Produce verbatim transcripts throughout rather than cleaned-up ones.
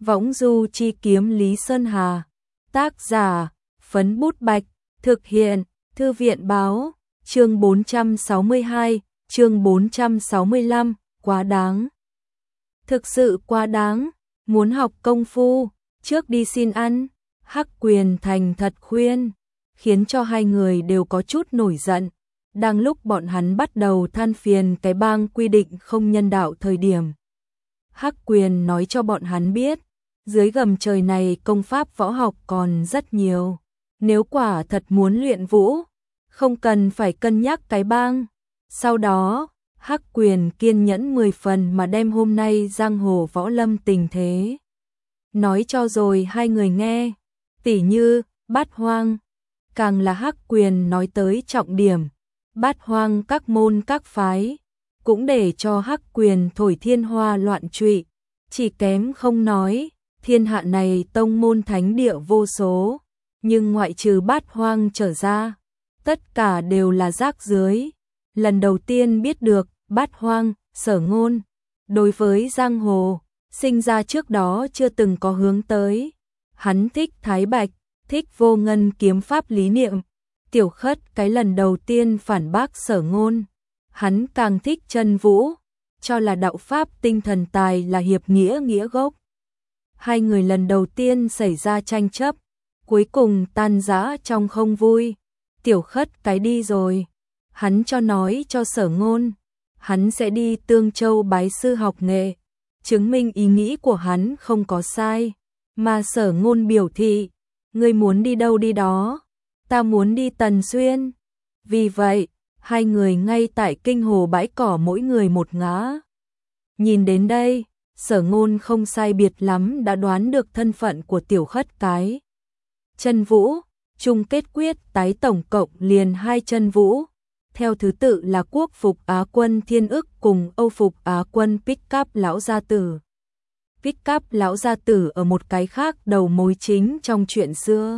Võng du chi kiếm Lý Sơn Hà. Tác giả, Phấn Bút Bạch. Thực hiện, Thư viện báo. Chương bốn trăm sáu mươi hai, chương bốn trăm sáu mươi lăm, quá đáng. Thực sự quá đáng, muốn học công phu, trước đi xin ăn. Hắc Quyền thành thật khuyên, khiến cho hai người đều có chút nổi giận. Đang lúc bọn hắn bắt đầu than phiền cái bang quy định không nhân đạo thời điểm, Hắc Quyền nói cho bọn hắn biết, dưới gầm trời này công pháp võ học còn rất nhiều. Nếu quả thật muốn luyện vũ, không cần phải cân nhắc cái bang. Sau đó, Hắc Quyền kiên nhẫn mười phần mà đem hôm nay giang hồ võ lâm tình thế nói cho rồi hai người nghe. Tỉ như, Bát Hoang, càng là Hắc Quyền nói tới trọng điểm. Bát Hoang các môn các phái, cũng để cho Hắc Quyền thổi thiên hoa loạn trụy. Chỉ kém không nói, thiên hạ này tông môn thánh địa vô số, nhưng ngoại trừ Bát Hoang trở ra, tất cả đều là rác rưởi. Lần đầu tiên biết được Bát Hoang, Sở Ngôn, đối với giang hồ, sinh ra trước đó chưa từng có hướng tới. Hắn thích Thái Bạch, thích Vô Ngân kiếm pháp lý niệm. Tiểu Khất cái lần đầu tiên phản bác Sở Ngôn. Hắn càng thích Chân Vũ, cho là đạo pháp tinh thần tài là hiệp nghĩa nghĩa gốc. Hai người lần đầu tiên xảy ra tranh chấp, cuối cùng tan rã trong không vui. Tiểu Khất cái đi rồi, hắn cho nói cho Sở Ngôn, hắn sẽ đi Tương Châu bái sư học nghệ, chứng minh ý nghĩ của hắn không có sai. Mà Sở Ngôn biểu thị, ngươi muốn đi đâu đi đó, ta muốn đi Tần Xuyên. Vì vậy, hai người ngay tại kinh hồ bãi cỏ mỗi người một ngã. Nhìn đến đây, Sở Ngôn không sai biệt lắm đã đoán được thân phận của Tiểu Khất cái. Chân Vũ, chung kết quyết tái tổng cộng liền hai chân vũ, theo thứ tự là Quốc phục Á quân Thiên Ức cùng Âu phục Á quân Pick Up lão gia tử. Pick Up lão gia tử ở một cái khác đầu mối chính trong chuyện xưa.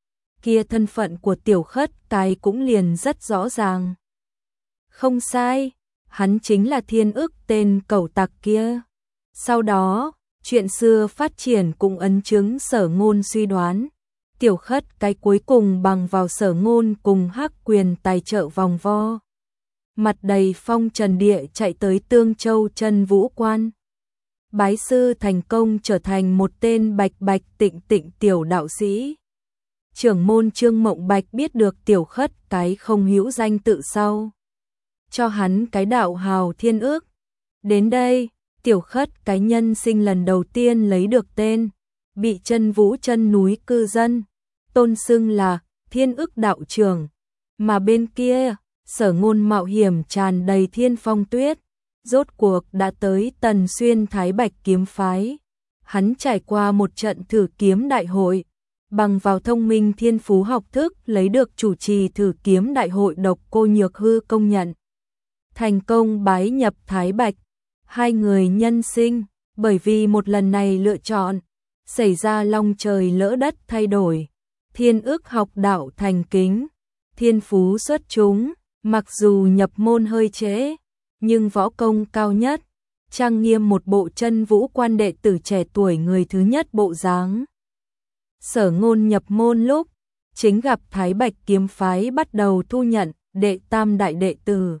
Kia thân phận của Tiểu Khất cái cũng liền rất rõ ràng. Không sai, hắn chính là Thiên Ức tên cẩu tặc kia. Sau đó, chuyện xưa phát triển cũng ấn chứng Sở Ngôn suy đoán. Tiểu Khất cái cuối cùng bằng vào Sở Ngôn cùng Hắc Quyền tài trợ vòng vo, mặt đầy phong trần địa chạy tới Tương Châu Chân Vũ quan. Bái sư thành công trở thành một tên bạch bạch tịnh tịnh tiểu đạo sĩ. Trưởng môn Trương Mộng Bạch biết được Tiểu Khất cái không hữu danh tự sau, cho hắn cái đạo hào Thiên Ức. Đến đây, Tiểu Khất cái nhân sinh lần đầu tiên lấy được tên, bị Chân Vũ chân núi cư dân tôn xưng là Thiên Ức đạo trưởng. Mà bên kia, Sở Ngôn mạo hiểm tràn đầy thiên phong tuyết, rốt cuộc đã tới Tần Xuyên Thái Bạch kiếm phái. Hắn trải qua một trận thử kiếm đại hội, bằng vào thông minh thiên phú học thức lấy được chủ trì thử kiếm đại hội Độc Cô Nhược Hư công nhận, thành công bái nhập Thái Bạch. Hai người nhân sinh bởi vì một lần này lựa chọn, xảy ra long trời lỡ đất thay đổi. Thiên Ức học đạo thành kính, thiên phú xuất chúng, mặc dù nhập môn hơi trễ, nhưng võ công cao nhất, trang nghiêm một bộ Chân Vũ quan đệ tử trẻ tuổi người thứ nhất bộ dáng. Sở Ngôn nhập môn lúc, chính gặp Thái Bạch kiếm phái bắt đầu thu nhận đệ tam đại đệ tử.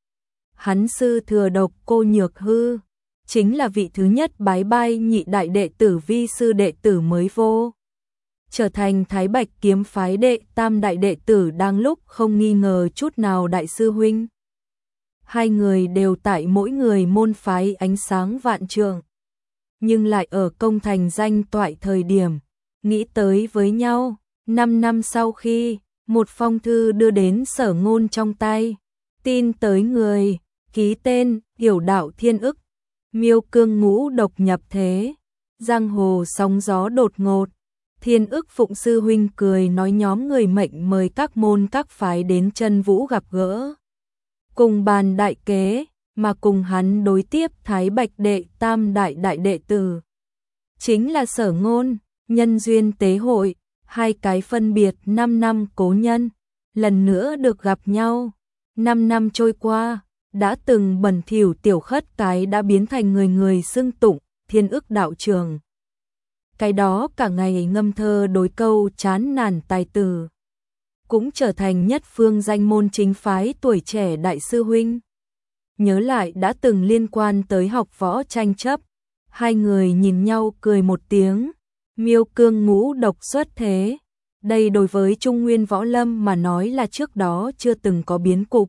Hắn sư thừa Độc Cô Nhược Hư, chính là vị thứ nhất bái bai nhị đại đệ tử vi sư đệ tử mới vô, trở thành Thái Bạch kiếm phái đệ tam đại đệ tử đang lúc không nghi ngờ chút nào đại sư huynh. Hai người đều tại mỗi người môn phái ánh sáng vạn trượng, nhưng lại ở công thành danh toại thời điểm, nghĩ tới với nhau. Năm năm sau khi, một phong thư đưa đến Sở Ngôn trong tay, tin tới người, ký tên, Hiểu đạo Thiên Ức, miêu cương ngũ độc nhập thế, giang hồ sóng gió đột ngột. Thiên Ức phụng sư huynh cười nói nhóm người mệnh mời các môn các phái đến Chân Vũ gặp gỡ, cùng bàn đại kế, mà cùng hắn đối tiếp Thái Bạch đệ tam đại đại đệ tử, chính là Sở Ngôn. Nhân duyên tế hội, hai cái phân biệt năm năm cố nhân, lần nữa được gặp nhau. Năm năm trôi qua, đã từng bẩn thỉu Tiểu Khất cái đã biến thành người người xưng tụng Thiên Ức đạo trưởng. cái đó cả ngày ngâm thơ đối câu chán nản tài tử, cũng trở thành nhất phương danh môn chính phái tuổi trẻ đại sư huynh. Nhớ lại đã từng liên quan tới học võ tranh chấp, hai người nhìn nhau cười một tiếng, Miêu Cương ngũ độc xuất thế. Đây đối với Trung Nguyên võ lâm mà nói là trước đó chưa từng có biến cục.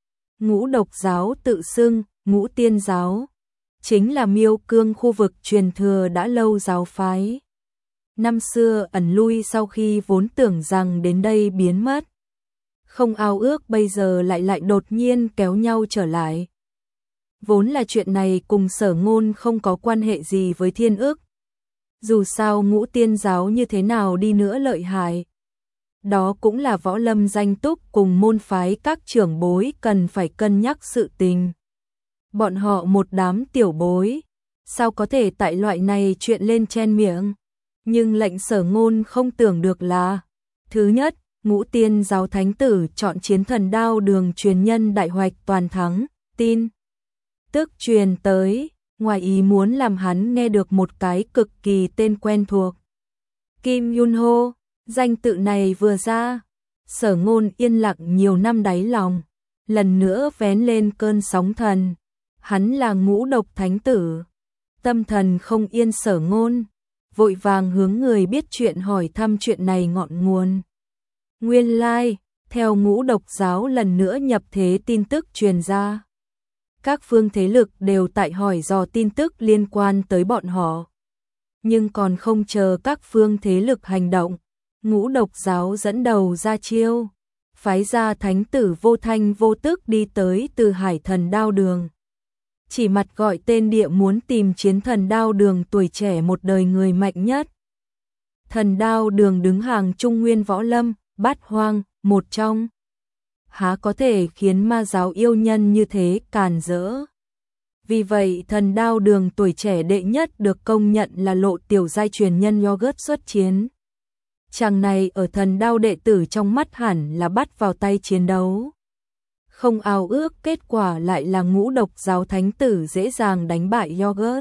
Ngũ độc giáo tự xưng, ngũ tiên giáo, chính là Miêu Cương khu vực truyền thừa đã lâu giáo phái. Năm xưa ẩn lui sau khi vốn tưởng rằng đến đây biến mất. Không ao ước bây giờ lại lại đột nhiên kéo nhau trở lại. Vốn là chuyện này cùng Sở Ngôn không có quan hệ gì với Thiên Ức. Dù sao ngũ tiên giáo như thế nào đi nữa lợi hại, đó cũng là võ lâm danh túc cùng môn phái các trưởng bối cần phải cân nhắc sự tình. Bọn họ một đám tiểu bối, sao có thể tại loại này chuyện lên chen miệng. Nhưng lệnh Sở Ngôn không tưởng được là, thứ nhất, ngũ tiên giáo thánh tử chọn chiến thần đao đường truyền nhân đại hoạch toàn thắng, tin tức truyền tới, ngoài ý muốn làm hắn nghe được một cái cực kỳ tên quen thuộc. Kim Yun Ho, danh tự này vừa ra, Sở Ngôn yên lặng nhiều năm đáy lòng, lần nữa vén lên cơn sóng thần. Hắn là ngũ độc thánh tử. Tâm thần không yên Sở Ngôn, vội vàng hướng người biết chuyện hỏi thăm chuyện này ngọn nguồn. Nguyên lai, theo ngũ độc giáo lần nữa nhập thế tin tức truyền ra. Các phương thế lực đều tại hỏi dò tin tức liên quan tới bọn họ. Nhưng còn không chờ các phương thế lực hành động, ngũ độc giáo dẫn đầu ra chiêu, phái ra thánh tử vô thanh vô tức đi tới Từ Hải Thần Đao Đường. Chỉ mặt gọi tên địa muốn tìm chiến thần đao đường tuổi trẻ một đời người mạnh nhất. Thần đao đường đứng hàng Trung Nguyên võ lâm, bát hoang, một trong. Há có thể khiến ma giáo yêu nhân như thế càn rỡ. Vì vậy thần đao đường tuổi trẻ đệ nhất được công nhận là lộ tiểu giai truyền nhân yogurt xuất chiến. Chàng này ở thần đao đệ tử trong mắt hẳn là bắt vào tay chiến đấu. Không ao ước kết quả lại là ngũ độc giáo thánh tử dễ dàng đánh bại yogurt.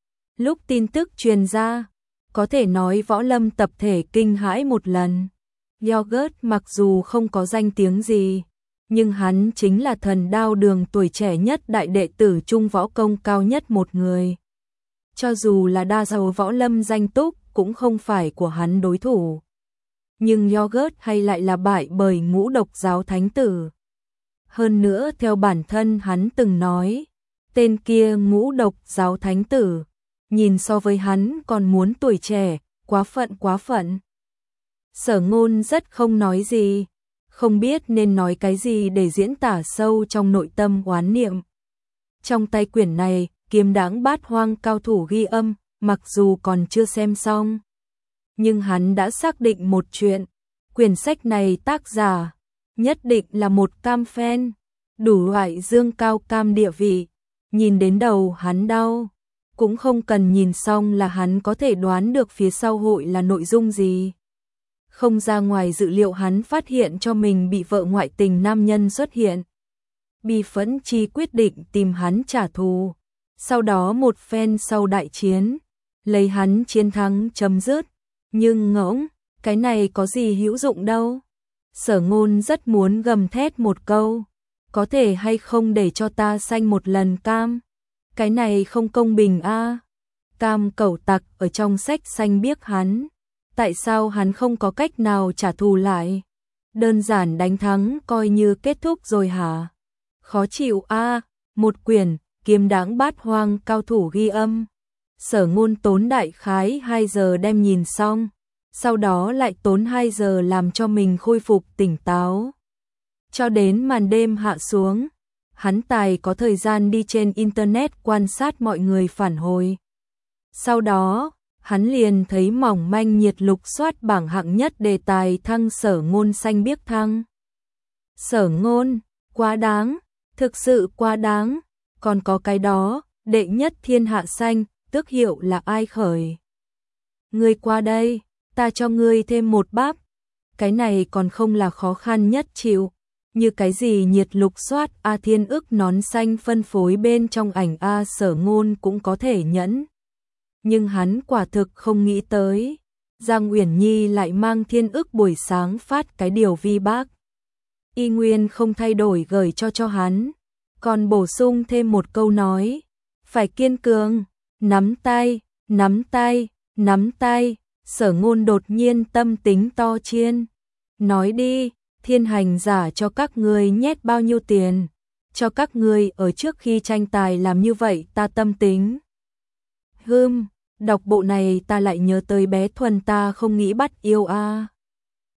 Lúc tin tức truyền ra, có thể nói võ lâm tập thể kinh hãi một lần. Yogurt mặc dù không có danh tiếng gì, nhưng hắn chính là thần đao đường tuổi trẻ nhất đại đệ tử trung võ công cao nhất một người. Cho dù là đa giàu võ lâm danh túc cũng không phải của hắn đối thủ. Nhưng yogurt hay lại là bại bởi ngũ độc giáo thánh tử. Hơn nữa theo bản thân hắn từng nói, tên kia ngũ độc giáo thánh tử, nhìn so với hắn còn muốn tuổi trẻ, quá phận quá phận. Sở Ngôn rất không nói gì, không biết nên nói cái gì để diễn tả sâu trong nội tâm oán niệm. Trong tay quyển này, Kiếm Đãng Bát Hoang cao thủ ghi âm, mặc dù còn chưa xem xong, nhưng hắn đã xác định một chuyện, quyển sách này tác giả nhất định là một cam fan, đủ loại dương cao cam địa vị, nhìn đến đầu hắn đau, cũng không cần nhìn xong là hắn có thể đoán được phía sau hội là nội dung gì. Không ra ngoài dự liệu hắn phát hiện cho mình bị vợ ngoại tình nam nhân xuất hiện. Bi phẫn chi quyết định tìm hắn trả thù, sau đó một phen sau đại chiến, lấy hắn chiến thắng chấm dứt, nhưng ngỗng, cái này có gì hữu dụng đâu. Sở Ngôn rất muốn gầm thét một câu, có thể hay không để cho ta sanh một lần cam, cái này không công bình a. À. Cam cẩu tặc ở trong sách xanh biếc hắn, tại sao hắn không có cách nào trả thù lại? Đơn giản đánh thắng coi như kết thúc rồi hả? Khó chịu a. À. Một quyển Kiếm Đãng Bát Hoang cao thủ ghi âm, Sở Ngôn tốn đại khái hai giờ đem nhìn xong, sau đó lại tốn hai giờ làm cho mình khôi phục tỉnh táo. Cho đến màn đêm hạ xuống, hắn tài có thời gian đi trên internet quan sát mọi người phản hồi. Sau đó, hắn liền thấy mỏng manh nhiệt lục soát bảng hạng nhất đề tài thăng Sở Ngôn xanh biếc thăng. Sở Ngôn, quá đáng, thực sự quá đáng, còn có cái đó, đệ nhất thiên hạ xanh, tước hiệu là ai khởi? Ngươi qua đây, ta cho ngươi thêm một báp. Cái này còn không là khó khăn nhất chịu, như cái gì nhiệt lục soát A Thiên Ức nón xanh phân phối bên trong ảnh A Sở Ngôn cũng có thể nhẫn. nhưng hắn quả thực không nghĩ tới. Giang Uyển Nhi lại mang thiên ức buổi sáng phát cái điều vi bác. Y nguyên không thay đổi gửi cho cho hắn, còn bổ sung thêm một câu nói, phải kiên cường, nắm tay, nắm tay, nắm tay. Sở Ngôn đột nhiên tâm tính to chiên, nói đi, thiên hành giả cho các ngươi nhét bao nhiêu tiền, cho các ngươi ở trước khi tranh tài làm như vậy ta tâm tính. Hừm, đọc bộ này ta lại nhớ tới bé Thuần ta không nghĩ bắt yêu a. À.